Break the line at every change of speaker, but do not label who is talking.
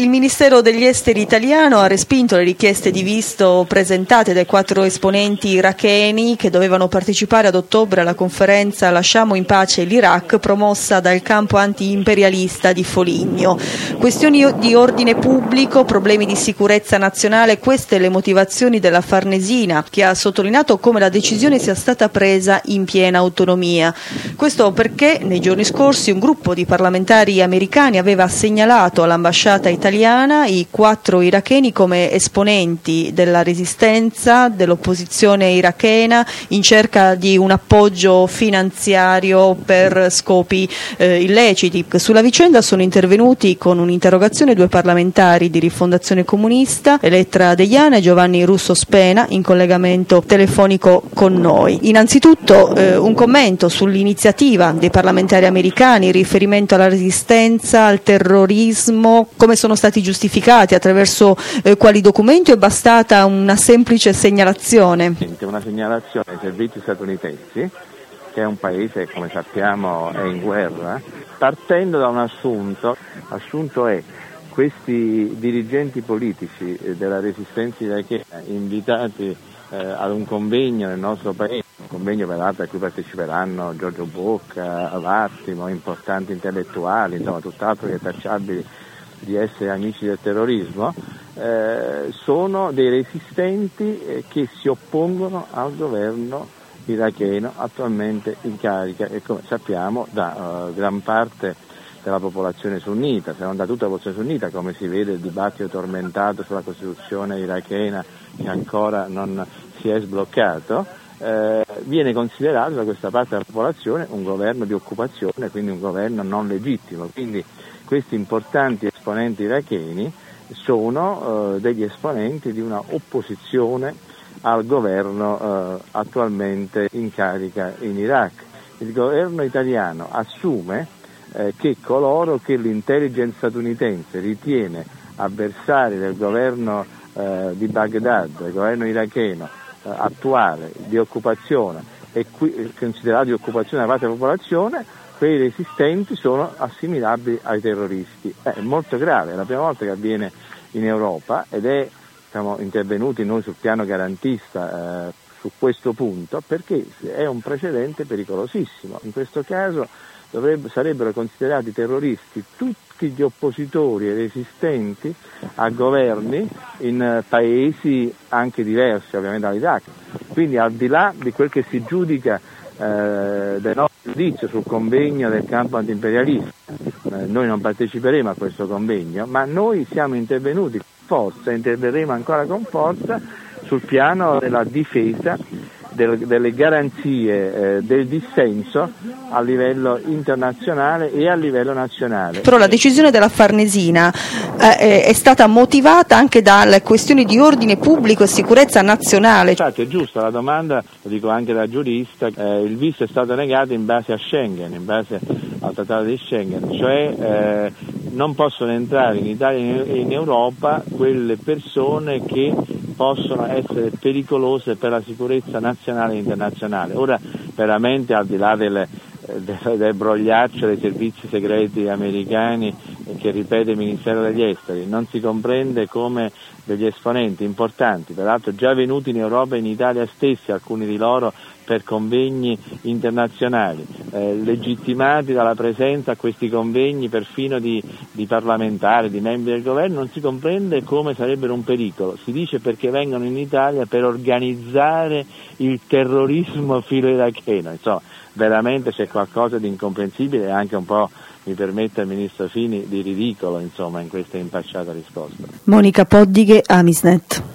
Il Ministero degli Esteri italiano ha respinto le richieste di visto presentate dai 4 esponenti iracheni che dovevano partecipare ad ottobre alla conferenza Lasciamo in pace l'Iraq promossa dal campo anti-imperialista di Foligno. Questioni di ordine pubblico, problemi di sicurezza nazionale, queste le motivazioni della Farnesina, che ha sottolineato come la decisione sia stata presa in piena autonomia. Questo perché nei giorni scorsi un gruppo di parlamentari americani aveva segnalato all'ambasciata italiana i 4 iracheni come esponenti della resistenza, dell'opposizione irachena, in cerca di un appoggio finanziario per scopi illeciti. Sulla vicenda sono intervenuti con un'interrogazione 2 parlamentari di Rifondazione Comunista, Elettra Deiana e Giovanni Russo Spena, in collegamento telefonico con noi. Innanzitutto un commento sull'iniziativa dei parlamentari americani in riferimento alla resistenza, al terrorismo, come sono stati giustificati, attraverso quali documenti, o è bastata una semplice segnalazione?
Una segnalazione ai servizi statunitensi, che è un paese, come sappiamo, è in guerra, partendo da un assunto è: questi dirigenti politici della resistenza irachena invitati ad un convegno nel nostro paese, un convegno peraltro a cui parteciperanno Giorgio Bocca, Vattimo, importanti intellettuali, insomma tutt'altro che tacciabili di essere amici del terrorismo, sono dei resistenti che si oppongono al governo iracheno attualmente in carica e, come sappiamo, da gran parte della popolazione sunnita, se non da tutta la popolazione sunnita, come si vede il dibattito tormentato sulla Costituzione irachena che ancora non si è sbloccato, viene considerato da questa parte della popolazione un governo di occupazione, quindi un governo non legittimo. Quindi questi importanti esponenti iracheni sono degli esponenti di una opposizione al governo attualmente in carica in Iraq. Il governo italiano assume che coloro che l'intelligence statunitense ritiene avversari del governo di Baghdad, del governo iracheno attuale di occupazione e considerato di occupazione da parte della popolazione, quei resistenti sono assimilabili ai terroristi. È molto grave, è la prima volta che avviene in Europa ed siamo intervenuti noi sul piano garantista su questo punto, perché è un precedente pericolosissimo. In questo caso sarebbero considerati terroristi tutti gli oppositori e resistenti a governi in paesi anche diversi ovviamente dall'Iraq. Quindi, al di là di quel che si giudica del nostro giudizio sul convegno del campo antiimperialista, noi non parteciperemo a questo convegno, ma noi siamo intervenuti con forza, interverremo ancora con forza sul piano della difesa delle garanzie del dissenso a livello internazionale e a livello nazionale.
Però la decisione della Farnesina è stata motivata anche dalle questioni di ordine pubblico e sicurezza nazionale.
Infatti è giusta la domanda, lo dico anche da giurista, il visto è stato negato in base a Schengen, in base al trattato di Schengen, cioè non possono entrare in Italia e in Europa quelle persone che possono essere pericolose per la sicurezza nazionale e internazionale. Ora, veramente, al di là del brogliaccio dei servizi segreti americani che ripete il Ministero degli Esteri, non si comprende come degli esponenti importanti, peraltro già venuti in Europa e in Italia stessi, alcuni di loro per convegni internazionali, legittimati dalla presenza a questi convegni perfino di parlamentari, di membri del governo, non si comprende come sarebbero un pericolo. Si dice perché vengono in Italia per organizzare il terrorismo filo-iracheno. Insomma, veramente c'è qualcosa di incomprensibile e anche un po', mi permette il Ministro Fini, di ridicolo, insomma, in questa impacciata risposta.
Monica Poddighe, Amisnet.